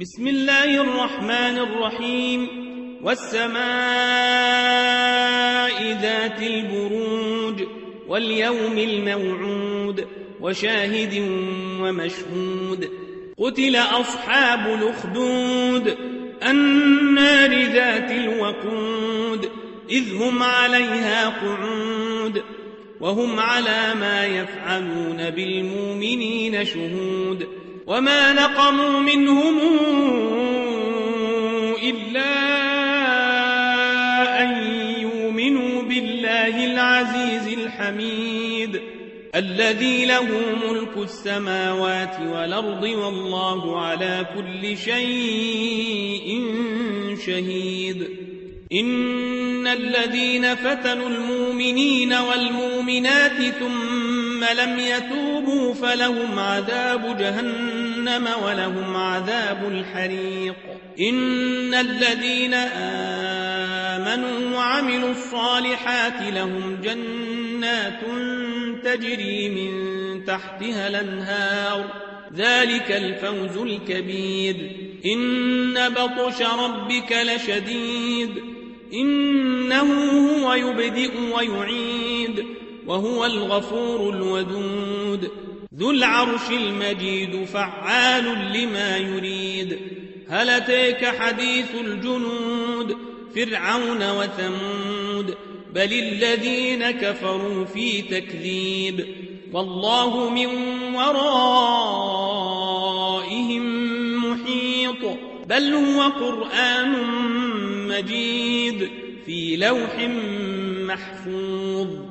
بسم الله الرحمن الرحيم. والسماء ذات البروج واليوم الموعود وشاهد ومشهود. قتل أصحاب الأخدود النار ذات الوقود إذ هم عليها قعود وهم على ما يفعلون بالمؤمنين شهود. وما نقموا منهم إلا أن يؤمنوا بالله العزيز الحميد الذي له ملك السماوات والأرض والله على كل شيء شهيد. إن الذين فتنوا المؤمنين والمؤمنات ثم لم يتوبوا فلهم عذاب جهنم ولهم عذاب الحريق. إن الذين آمنوا وعملوا الصالحات لهم جنات تجري من تحتها الأنهار ذلك الفوز الكبير. إن بطش ربك لشديد إنه هو يبدئ ويعيد وهو الغفور الودود ذو العرش المجيد فعال لما يريد. هل أتاك حديث الجنود فرعون وثمود بل الذين كفروا في تكذيب والله من ورائهم محيط. بل هو قرآن مجيد في لوح محفوظ.